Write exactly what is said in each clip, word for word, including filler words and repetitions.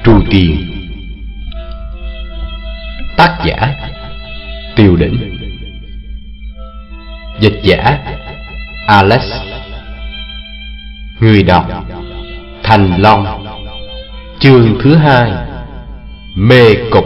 Trù Tiền. Tác giả Tiêu Đỉnh. Dịch giả Alex. Người đọc Thành Long. Chương thứ hai, mê cục.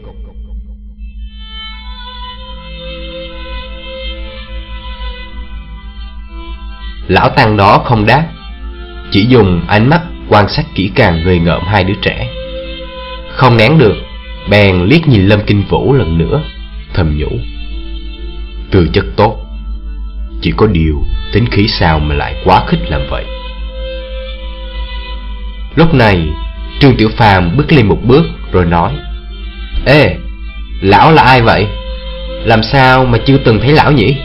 Lão tăng đó không đáp, chỉ dùng ánh mắt quan sát kỹ càng người ngợm hai đứa trẻ. Không nén được, bèn liếc nhìn Lâm Kinh Vũ lần nữa, thầm nhủ: tư chất tốt, chỉ có điều tính khí sao mà lại quá khích làm vậy. Lúc này Trương Tiểu Phàm bước lên một bước rồi nói: Ê, lão là ai vậy? Làm sao mà chưa từng thấy lão nhỉ?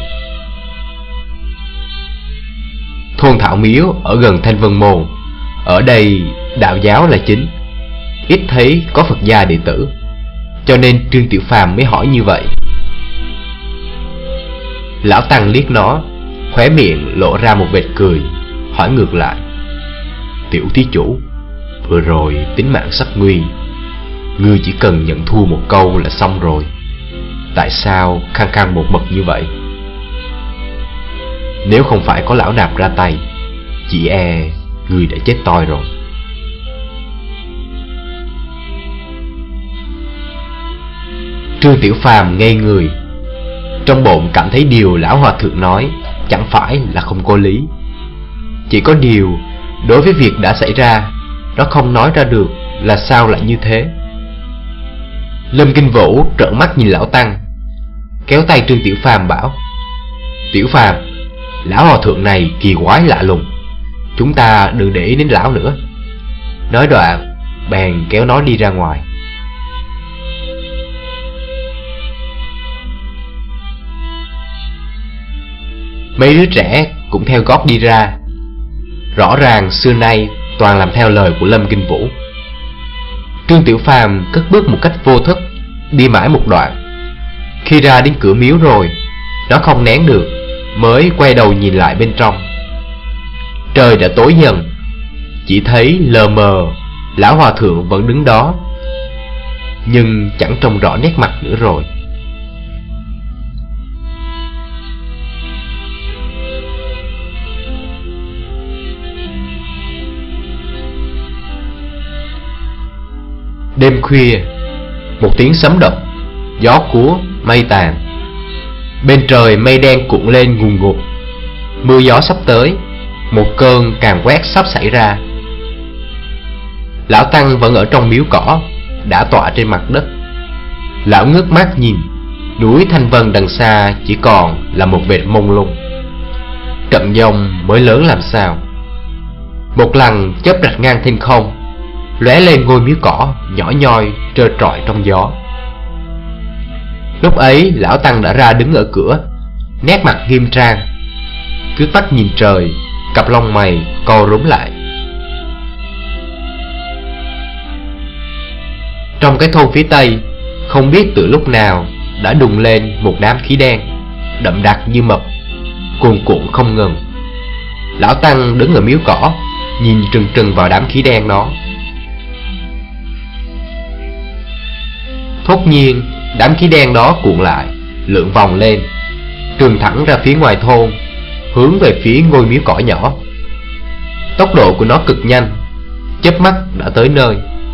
Thôn Thảo Miếu ở gần Thanh Vân Môn, ở đây đạo giáo là chính, ít thấy có Phật gia đệ tử, cho nên Trương Tiểu Phàm mới hỏi như vậy. Lão tăng liếc nó, khóe miệng lộ ra một vệt cười, hỏi ngược lại: Tiểu thí chủ, vừa rồi tính mạng sắp nguy, ngươi chỉ cần nhận thua một câu là xong rồi, tại sao khăng khăng một mực như vậy? Nếu không phải có lão nạp ra tay, chỉ e ngươi đã chết toi rồi. Trương Tiểu Phàm ngây người, trong bụng cảm thấy điều lão hòa thượng nói chẳng phải là không có lý. Chỉ có điều đối với việc đã xảy ra, nó không nói ra được là sao lại như thế. Lâm Kinh Vũ trợn mắt nhìn lão tăng, kéo tay Trương Tiểu Phàm bảo: Tiểu Phàm, lão hòa thượng này kỳ quái lạ lùng, chúng ta đừng để ý đến lão nữa. Nói đoạn bèn kéo nó đi ra ngoài. Mấy đứa trẻ cũng theo gót đi ra. Rõ ràng xưa nay toàn làm theo lời của Lâm Kinh Vũ. Trương Tiểu Phàm cất bước một cách vô thức, đi mãi một đoạn. Khi ra đến cửa miếu rồi, nó không nén được, mới quay đầu nhìn lại bên trong. Trời đã tối dần, chỉ thấy lờ mờ lão hòa thượng vẫn đứng đó, nhưng chẳng trông rõ nét mặt nữa rồi. Đêm khuya, một tiếng sấm động, gió cuốn, mây tàn. Bên trời mây đen cuộn lên ngùn ngụt. Mưa gió sắp tới, một cơn càn quét sắp xảy ra. Lão tăng vẫn ở trong miếu cỏ, đã tọa trên mặt đất. Lão ngước mắt nhìn, núi Thanh Vân đằng xa chỉ còn là một vệt mông lung. Trận giông mới lớn làm sao. Một lần chớp rạch ngang thiên không, lóe lên ngôi miếu cỏ nhỏ nhoi trơ trọi trong gió. Lúc ấy lão tăng đã ra đứng ở cửa, nét mặt nghiêm trang, cứ mắt nhìn trời, cặp lông mày co rúm lại. Trong cái thôn phía tây, không biết từ lúc nào đã đùng lên một đám khí đen đậm đặc như mật, cuồn cuộn không ngừng. Lão tăng đứng ở miếu cỏ, nhìn trừng trừng vào đám khí đen đó. Thốt nhiên đám khí đen đó cuộn lại, lượn vòng lên, trường thẳng ra phía ngoài thôn, hướng về phía ngôi miếu cỏ nhỏ. Tốc độ của nó cực nhanh, chớp mắt đã tới nơi.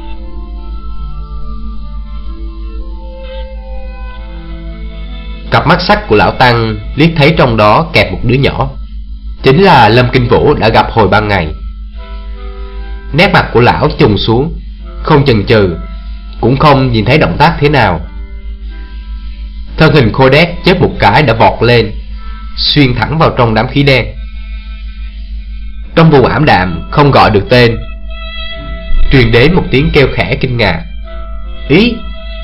Cặp mắt sắc của lão tăng liếc thấy trong đó kẹp một đứa nhỏ, chính là Lâm Kinh Vũ đã gặp hồi ban ngày. Nét mặt của lão trùng xuống, không chần chừ, cũng không nhìn thấy động tác thế nào. Thân hình khô đét chớp một cái đã vọt lên, xuyên thẳng vào trong đám khí đen. Trong vùng ảm đạm không gọi được tên, truyền đến một tiếng kêu khẽ kinh ngạc: Ý!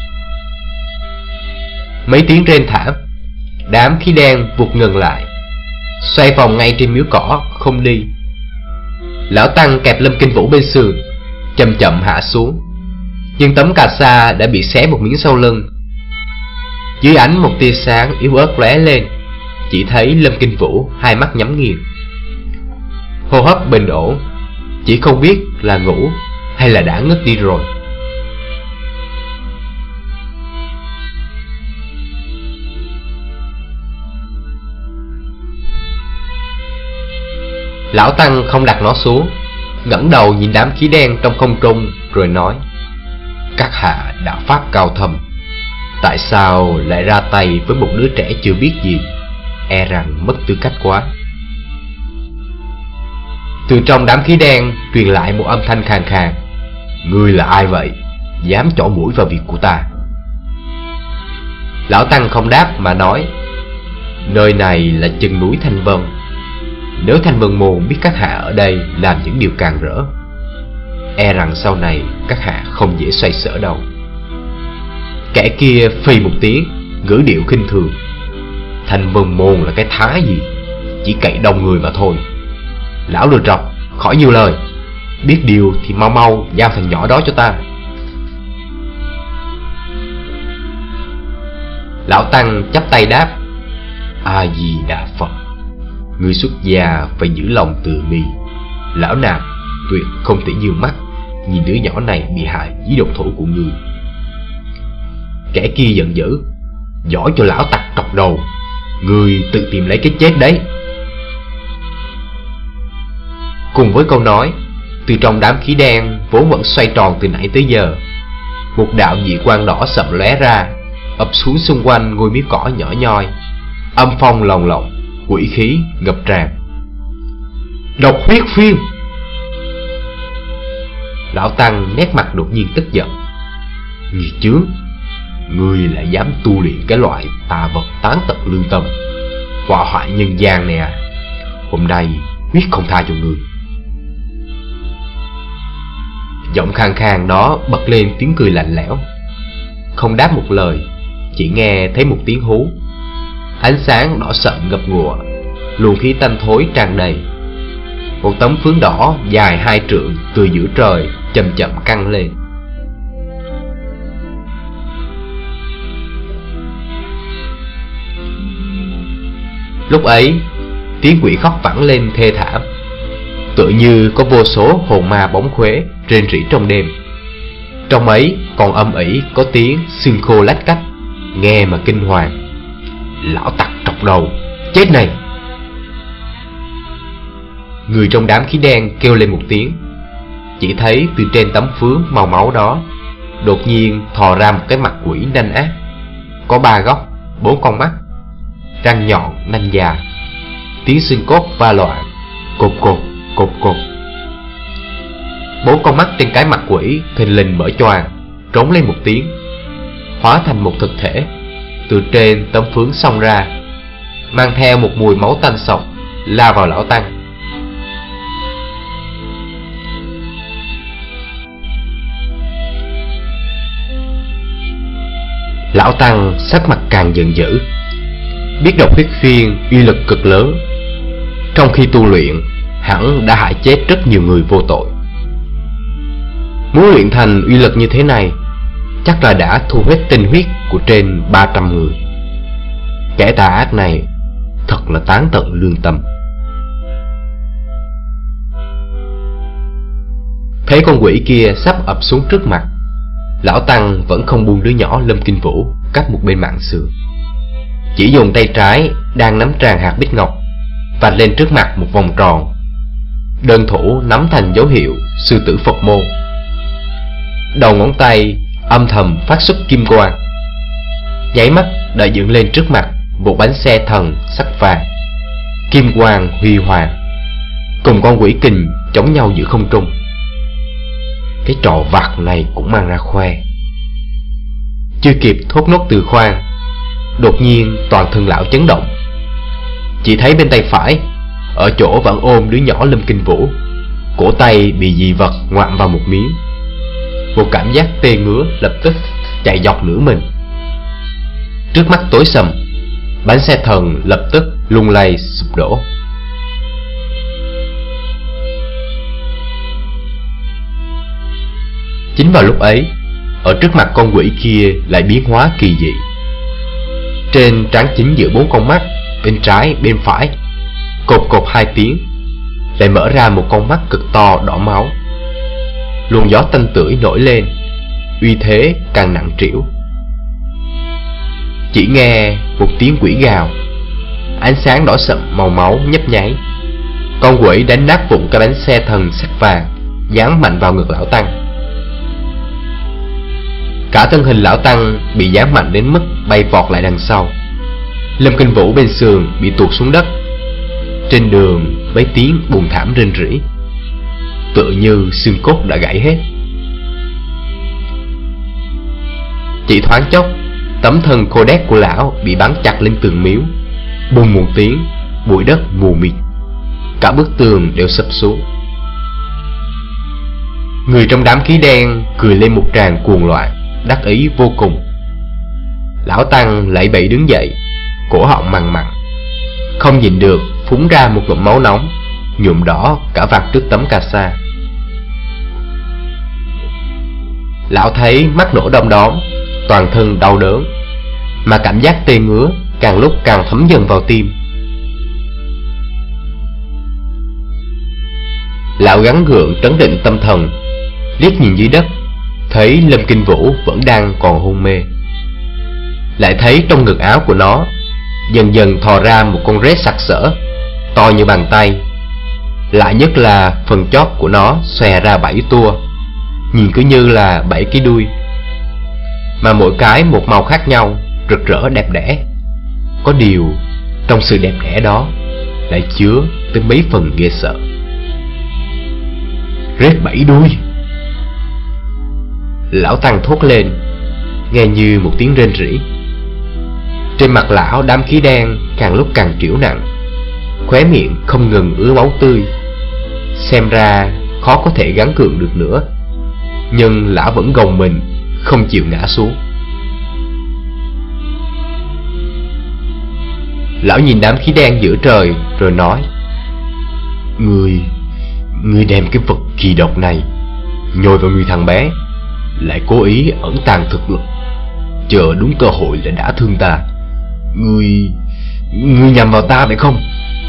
Mấy tiếng rên thảm, đám khí đen vụt ngừng lại, xoay vòng ngay trên miếu cỏ không đi. Lão tăng kẹp Lâm Kinh Vũ bên sườn, chậm chậm hạ xuống, nhưng tấm cà sa đã bị xé một miếng sau lưng. Dưới ánh một tia sáng yếu ớt lóe lên, chỉ thấy Lâm Kinh Vũ hai mắt nhắm nghiền, hô hấp bình ổn, chỉ không biết là ngủ hay là đã ngất đi rồi. Lão Tăng không đặt nó xuống, ngẩng đầu nhìn đám khí đen trong không trung rồi nói: các hạ đạo pháp cao thâm, tại sao lại ra tay với một đứa trẻ chưa biết gì? E rằng mất tư cách quá. Từ trong đám khí đen truyền lại một âm thanh khàn khàn: ngươi là ai vậy, dám chỏ mũi vào việc của ta? Lão Tăng không đáp mà nói: nơi này là chân núi Thanh Vân. Nếu Thanh Vân môn biết các hạ ở đây làm những điều càng rỡ, e rằng sau này các hạ không dễ xoay sở đâu. Kẻ kia phì một tiếng, ngữ điệu khinh thường: Thanh Vân môn là cái thá gì, chỉ cậy đông người mà thôi. Lão lừa trọc, khỏi nhiều lời, biết điều thì mau mau giao thằng nhỏ đó cho ta. Lão Tăng chắp tay đáp: A Di Đà Phật. Người xuất gia phải giữ lòng từ bi, lão nạp tuyệt không thể dương mắt nhìn đứa nhỏ này bị hại dưới độc thủ của ngươi. Kẻ kia giận dữ: giỏi cho lão tặc trọc đầu, ngươi tự tìm lấy cái chết đấy. Cùng với câu nói, từ trong đám khí đen vốn vẫn xoay tròn từ nãy tới giờ, một đạo dị quang đỏ sậm lóe ra, ập xuống xung quanh ngôi miếu cỏ nhỏ nhoi. Âm phong lồng lộng, quỷ khí ngập tràn. Độc huyết phiên! Lão Tăng nét mặt đột nhiên tức giận: nghiệt chướng, ngươi lại dám tu luyện cái loại tà vật tán tận lương tâm, họa hoại nhân gian nè. Hôm nay quyết không tha cho ngươi. Giọng khàn khàn đó bật lên tiếng cười lạnh lẽo. Không đáp một lời, chỉ nghe thấy một tiếng hú. Ánh sáng đỏ sậm ngập ngụa, luồng khí tanh thối tràn đầy. Một tấm phướng đỏ dài hai trượng từ giữa trời chậm chậm căng lên. Lúc ấy, tiếng quỷ khóc vẳng lên thê thảm, tựa như có vô số hồn ma bóng khuế rên rỉ trong đêm. Trong ấy còn âm ỉ có tiếng xương khô lách cách, nghe mà kinh hoàng: lão tặc trọc đầu, chết này! Người trong đám khí đen kêu lên một tiếng. Chỉ thấy từ trên tấm phướng màu máu đó đột nhiên thò ra một cái mặt quỷ nanh ác, có ba góc, bốn con mắt, răng nhọn nanh dài, tiếng xương cốt va loạn, cột cột cột cột. Bốn con mắt trên cái mặt quỷ thình lình mở choàng, trống lên một tiếng, hóa thành một thực thể từ trên tấm phướng xông ra, mang theo một mùi máu tanh sộc, lao vào lão Tăng. Lão Tăng sắc mặt càng giận dữ, biết độc huyết phiên uy lực cực lớn, trong khi tu luyện hẳn đã hại chết rất nhiều người vô tội. Muốn luyện thành uy lực như thế này, chắc là đã thu hết tinh huyết của trên ba trăm người. Kẻ tà ác này thật là tán tận lương tâm. Thấy con quỷ kia sắp ập xuống trước mặt, lão Tăng vẫn không buông đứa nhỏ Lâm Kinh Vũ cắt một bên mạng sườn, chỉ dùng tay trái đang nắm tràn hạt bích ngọc vạch lên trước mặt một vòng tròn, đơn thủ nắm thành dấu hiệu sư tử Phật môn. Đầu ngón tay âm thầm phát xuất kim quang, nháy mắt đã dựng lên trước mặt một bánh xe thần sắc vàng, kim quang huy hoàng, cùng con quỷ kình chống nhau giữa không trung. Cái trò vặt này cũng mang ra khoe. Chưa kịp thốt nốt từ khoan, đột nhiên toàn thân lão chấn động. Chỉ thấy bên tay phải, ở chỗ vẫn ôm đứa nhỏ Lâm Kinh Vũ, cổ tay bị dị vật ngoạm vào một miếng. Một cảm giác tê ngứa lập tức chạy dọc nửa mình. Trước mắt tối sầm, bánh xe thần lập tức lung lay sụp đổ. Chính vào lúc ấy, ở trước mặt con quỷ kia lại biến hóa kỳ dị. Trên trán chính giữa bốn con mắt, bên trái bên phải, cột cột hai tiếng, lại mở ra một con mắt cực to đỏ máu. Luồng gió tanh tưởi nổi lên, uy thế càng nặng trĩu. Chỉ nghe một tiếng quỷ gào, ánh sáng đỏ sậm màu máu nhấp nháy, con quỷ đánh nát vụn cái bánh xe thần sắt vàng, giáng mạnh vào ngực lão Tăng. Cả thân hình lão Tăng bị giáng mạnh đến mức bay vọt lại đằng sau. Lâm Kinh Vũ bên sườn bị tuột xuống đất. Trên đường mấy tiếng buồn thảm rên rỉ, tựa như xương cốt đã gãy hết. Chỉ thoáng chốc, tấm thân khô đét của lão bị bắn chặt lên tường miếu. Bùng một tiếng, bụi đất mù mịt, cả bức tường đều sập xuống. Người trong đám khí đen cười lên một tràng cuồng loạn, đắc ý vô cùng. Lão Tăng lẫy bẫy đứng dậy, cổ họng mằn mặn, không nhịn được phúng ra một ngụm máu nóng, nhuộm đỏ cả vạt trước tấm cà sa. Lão thấy mắt nổ đom đóm, toàn thân đau đớn, mà cảm giác tê ngứa càng lúc càng thấm dần vào tim. Lão gắng gượng trấn định tâm thần, liếc nhìn dưới đất, thấy Lâm Kinh Vũ vẫn đang còn hôn mê. Lại thấy trong ngực áo của nó dần dần thò ra một con rết sặc sỡ, to như bàn tay. Lạ nhất là phần chót của nó xòe ra bảy tua, nhìn cứ như là bảy cái đuôi, mà mỗi cái một màu khác nhau, rực rỡ đẹp đẽ. Có điều trong sự đẹp đẽ đó lại chứa tới mấy phần ghê sợ. Rết bảy đuôi! Lão Tăng thốt lên, nghe như một tiếng rên rỉ. Trên mặt lão đám khí đen càng lúc càng trĩu nặng, khóe miệng không ngừng ứa máu tươi. Xem ra khó có thể gắng gượng được nữa, nhưng lão vẫn gồng mình, không chịu ngã xuống. Lão nhìn đám khí đen giữa trời rồi nói: Ngươi, ngươi đem cái vật kỳ độc này nhồi vào người thằng bé, lại cố ý ẩn tàng thực lực, chờ đúng cơ hội là đã thương ta. Ngươi, ngươi nhằm vào ta phải không?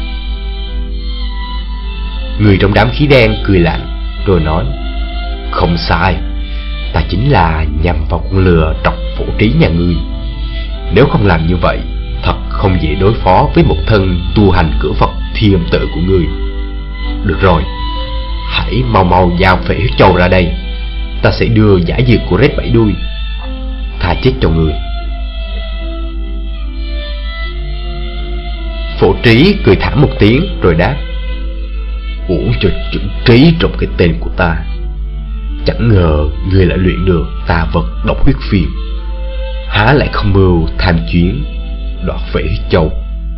Người trong đám khí đen cười lạnh rồi nói: Không sai, ta chính là nhằm vào con lừa trọc Phổ Trí nhà ngươi. Nếu không làm như vậy, thật không dễ đối phó với một thân tu hành cửa Phật Thi Âm Tự của ngươi. Được rồi, hãy mau mau giao Phệ Huyết Châu ra đây, ta sẽ đưa giả dược của rết bảy đuôi, tha chết cho ngươi. Phổ Trí cười thảm một tiếng rồi đáp: Uổng cho chữ trí trong cái tên của ta. Chẳng ngờ ngươi lại luyện được tà vật độc huyết phiền, há lại không mưu tham chuyến đoạt Phệ Huyết Châu.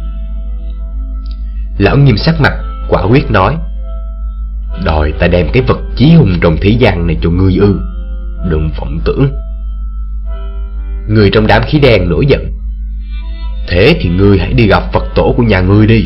Lão nghiêm sắc mặt, quả quyết nói: Đòi ta đem cái vật chí hùng trong thế gian này cho ngươi ư? Đừng vọng tưởng. Người trong đám khí đen nổi giận: Thế thì ngươi hãy đi gặp Phật tổ của nhà ngươi đi.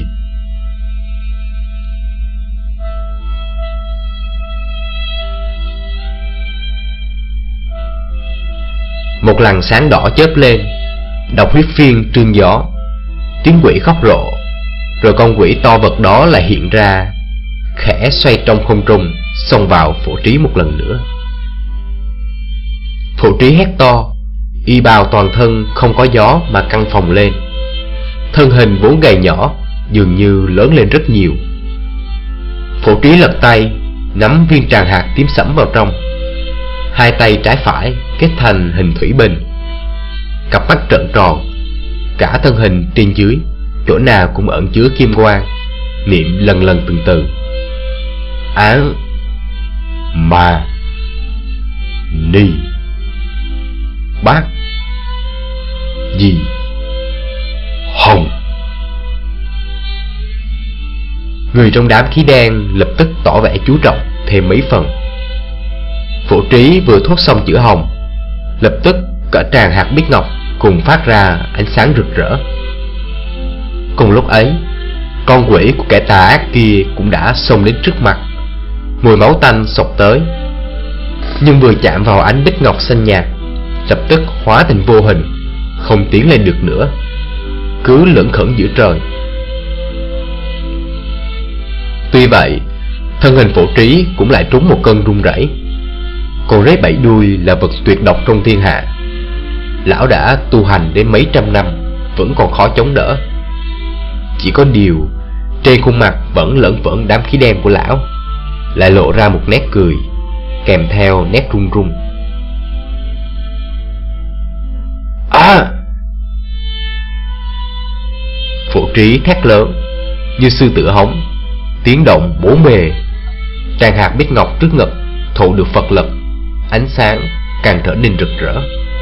Một làn sáng đỏ chớp lên, độc huyết phiên trương gió, tiếng quỷ khóc rộ. Rồi con quỷ to vật đó lại hiện ra, khẽ xoay trong không trung, xông vào Phổ Trí một lần nữa. Phổ Trí hét to, y bào toàn thân không có gió mà căng phồng lên. Thân hình vốn gầy nhỏ dường như lớn lên rất nhiều. Phổ Trí lật tay, nắm viên tràng hạt tím sẫm vào trong. Hai tay trái phải kết thành hình thủy bình, cặp mắt trợn tròn, cả thân hình trên dưới chỗ nào cũng ẩn chứa kim quang, niệm lần lần từng từ: Án Ma Ni Bát Di Hồng. Người trong đám khí đen lập tức tỏ vẻ chú trọng thêm mấy phần. Phổ Trí vừa thốt xong chữ hồng, lập tức cả tràng hạt bích ngọc cùng phát ra ánh sáng rực rỡ. Cùng lúc ấy, con quỷ của kẻ tà ác kia cũng đã xông đến trước mặt, mùi máu tanh xộc tới. Nhưng vừa chạm vào ánh bích ngọc xanh nhạt, lập tức hóa thành vô hình, không tiến lên được nữa, cứ lững khững giữa trời. Tuy vậy, thân hình Phổ Trí cũng lại trúng một cơn run rẩy. Con rết bảy đuôi là vật tuyệt độc trong thiên hạ. Lão đã tu hành đến mấy trăm năm vẫn còn khó chống đỡ. Chỉ có điều Trên khuôn mặt vẫn lẫn vẩn đám khí đen của lão lại lộ ra một nét cười, kèm theo nét run run. À! Phổ Trí thét lớn như sư tử hống, tiếng động bố bề. Tràng hạt bích ngọc trước ngực thụ được Phật lực, ánh sáng càng trở nên rực rỡ.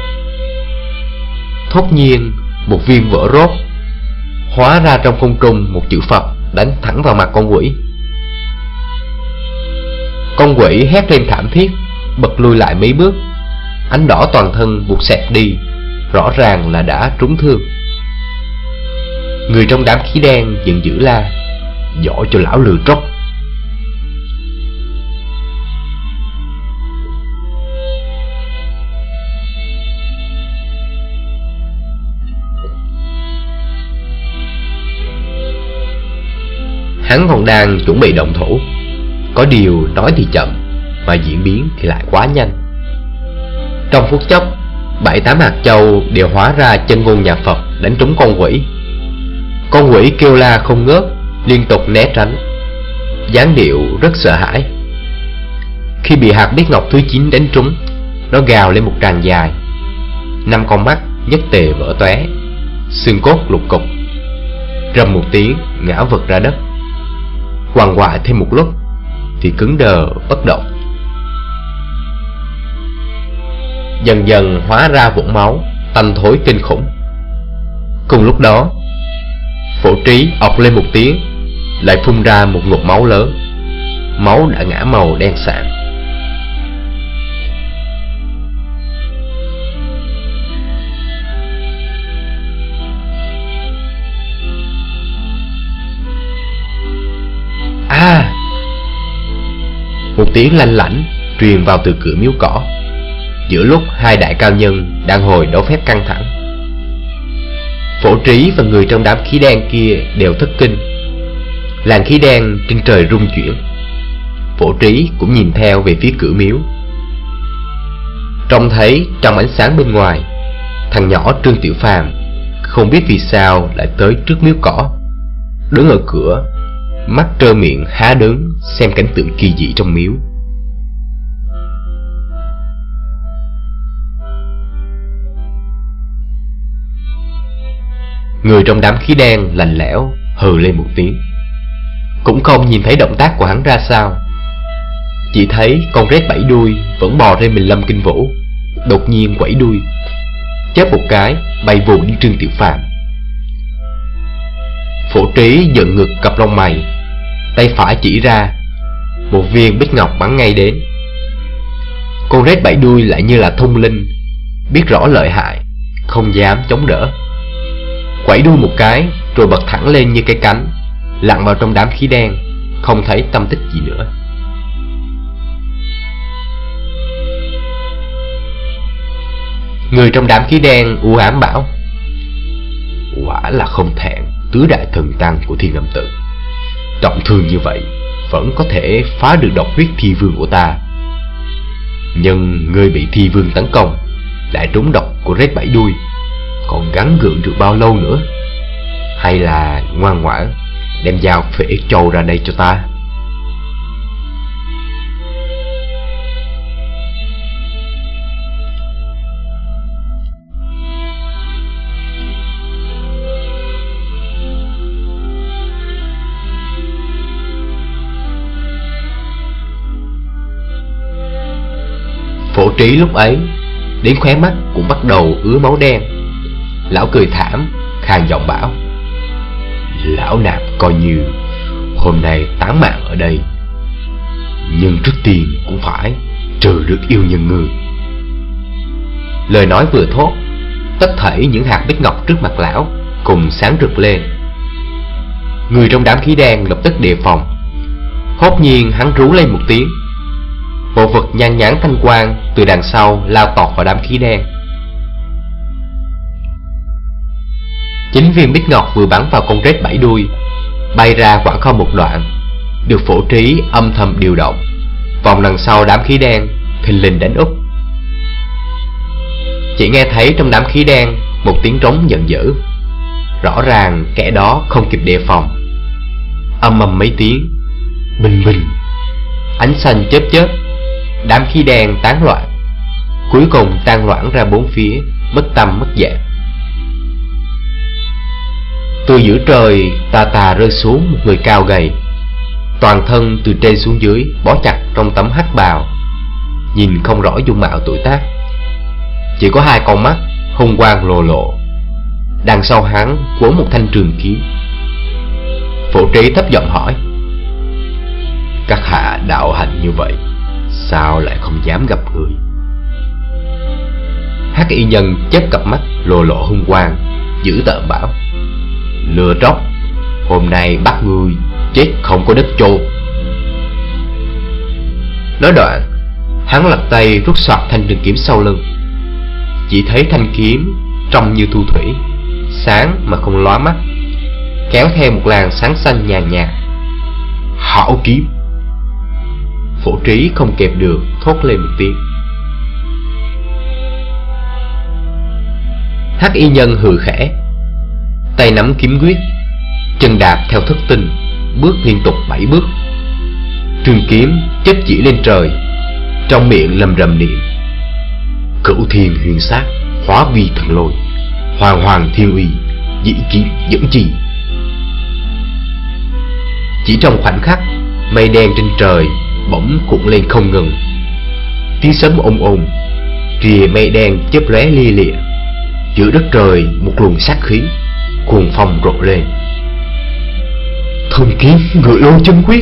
Thốt nhiên, một viên vỡ rốt, hóa ra trong không trung một chữ Phật đánh thẳng vào mặt con quỷ. Con quỷ hét lên thảm thiết, bật lui lại mấy bước, ánh đỏ toàn thân buộc xẹt đi, rõ ràng là đã trúng thương. Người trong đám khí đen giận dữ la: giỏi cho lão lừa tróc! Hắn còn đang chuẩn bị động thủ, có điều nói thì chậm mà diễn biến thì lại quá nhanh. Trong phút chốc, bảy tám hạt châu đều hóa ra chân ngôn nhà Phật đánh trúng con quỷ. Con quỷ kêu la không ngớt, liên tục né tránh, dáng điệu rất sợ hãi. Khi bị hạt bích ngọc thứ chín đánh trúng, nó gào lên một tràng dài, năm con mắt nhất tề vỡ tóe, xương cốt lục cục, rầm một tiếng ngã vật ra đất. Quằn quại thêm một lúc thì cứng đờ bất động, dần dần hóa ra vũng máu tanh thối kinh khủng. Cùng lúc đó, Phổ Trí ọc lên một tiếng, lại phun ra một ngụm máu lớn. Máu đã ngã màu đen sạm. À! Một tiếng lanh lảnh truyền vào từ cửa miếu cỏ, giữa lúc hai đại cao nhân đang hồi đấu phép căng thẳng. Phổ Trí và người trong đám khí đen kia đều thất kinh. Làn khí đen trên trời rung chuyển. Phổ Trí cũng nhìn theo về phía cửa miếu. Trông thấy trong ánh sáng bên ngoài, thằng nhỏ Trương Tiểu Phàm không biết vì sao lại tới trước miếu cỏ, đứng ở cửa, mắt trơ miệng há đứng xem cảnh tượng kỳ dị trong miếu. Người trong đám khí đen lạnh lẽo hừ lên một tiếng, cũng không nhìn thấy động tác của hắn ra sao, chỉ thấy con rết bảy đuôi vẫn bò trên mình Lâm Kinh Vũ, đột nhiên quẩy đuôi, chớp một cái bay vụt đi Trương Tiểu Phàm. Phổ Trí dựng ngực cặp lông mày, tay phải chỉ ra, một viên bích ngọc bắn ngay đến. Con rết bảy đuôi lại như là thông linh, biết rõ lợi hại, không dám chống đỡ, quẩy đuôi một cái rồi bật thẳng lên như cái cánh, lặn vào trong đám khí đen, không thấy tâm tích gì nữa. Người trong đám khí đen u ám bảo: quả là không thẹn tứ đại thần tăng của Thiên Âm Tự, trọng thương như vậy vẫn có thể phá được độc huyết thi vương của ta. Nhưng ngươi bị thi vương tấn công, lại trúng độc của rết bảy đuôi, còn gắng gượng được bao lâu nữa? Hay là ngoan ngoãn đem dao phệ trâu ra đây cho ta? Phổ Trí lúc ấy đến khóe mắt cũng bắt đầu ứa máu đen. Lão cười thảm, khàn giọng bảo: lão nạp coi như hôm nay tán mạng ở đây, nhưng trước tiên cũng phải trừ được yêu nhân ngươi. Lời nói vừa thốt, tất thảy những hạt bích ngọc trước mặt lão cùng sáng rực lên. Người trong đám khí đen lập tức đề phòng. Hốt nhiên hắn rú lên một tiếng, một vật nhan nhán thanh quang từ đằng sau lao tọt vào đám khí đen. Chính viên bích ngọc vừa bắn vào con rết bảy đuôi, bay ra khoảng không một đoạn, được Phổ Trí âm thầm điều động, vòng đằng sau đám khí đen thình lình đánh úp. Chỉ nghe thấy trong đám khí đen một tiếng trống giận dữ, rõ ràng kẻ đó không kịp đề phòng. Âm ầm mấy tiếng, bình bình, ánh xanh chớp chớp, đám khí đen tán loạn, cuối cùng tan loãng ra bốn phía, mất tâm mất dạng. Từ giữa trời tà tà rơi xuống một người cao gầy, toàn thân từ trên xuống dưới bó chặt trong tấm hắc bào, nhìn không rõ dung mạo tuổi tác, chỉ có hai con mắt hung quang lồ lộ. Đằng sau hắn quấn một thanh trường kiếm. Phổ Trí thấp giọng hỏi: các hạ đạo hạnh như vậy, sao lại không dám gặp người? Hắc y nhân chớp cặp mắt lồ lộ hung quang, dữ tợn bảo: lừa tróc, hôm nay bắt ngươi chết không có đất chôn. Nói đoạn, hắn lật tay rút soạt thanh trường kiếm sau lưng. Chỉ thấy thanh kiếm trông như thu thủy, sáng mà không lóa mắt, kéo theo một làn sáng xanh nhàn nhạt. Hảo kiếm! Phổ Trí không kẹp được thốt lên một tiếng. Hắc y nhân hừ khẽ, tay nắm kiếm quyết, chân đạp theo thất tinh, bước liên tục bảy bước. Trường kiếm chớp chỉ lên trời, trong miệng lầm rầm niệm: cửu thiên huyền sát, hóa vi thần lôi, hoàng hoàng thiên uy, dĩ kiếm dẫn chi. Chỉ trong khoảnh khắc, mây đen trên trời bỗng cuộn lên không ngừng. Tiếng sấm ồn ồn, rìa mây đen chớp lóe lia lịa. Giữa đất trời một luồng sát khí, cuồng phong rộ lên. Thần kiếm ngự lôi chân quyết!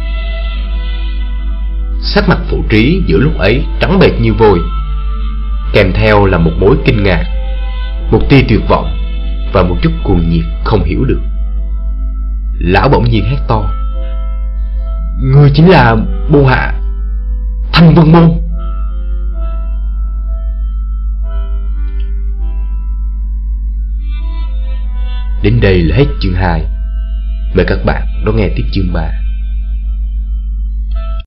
Sắc mặt Phổ Trí giữa lúc ấy trắng bệch như vôi, kèm theo là một mối kinh ngạc, một tia tuyệt vọng và một chút cuồng nhiệt không hiểu được. Lão bỗng nhiên hét to: người chính là môn hạ Thanh Vân Môn! Đến đây là hết chương hai. Mời các bạn đón nghe tiếp chương ba.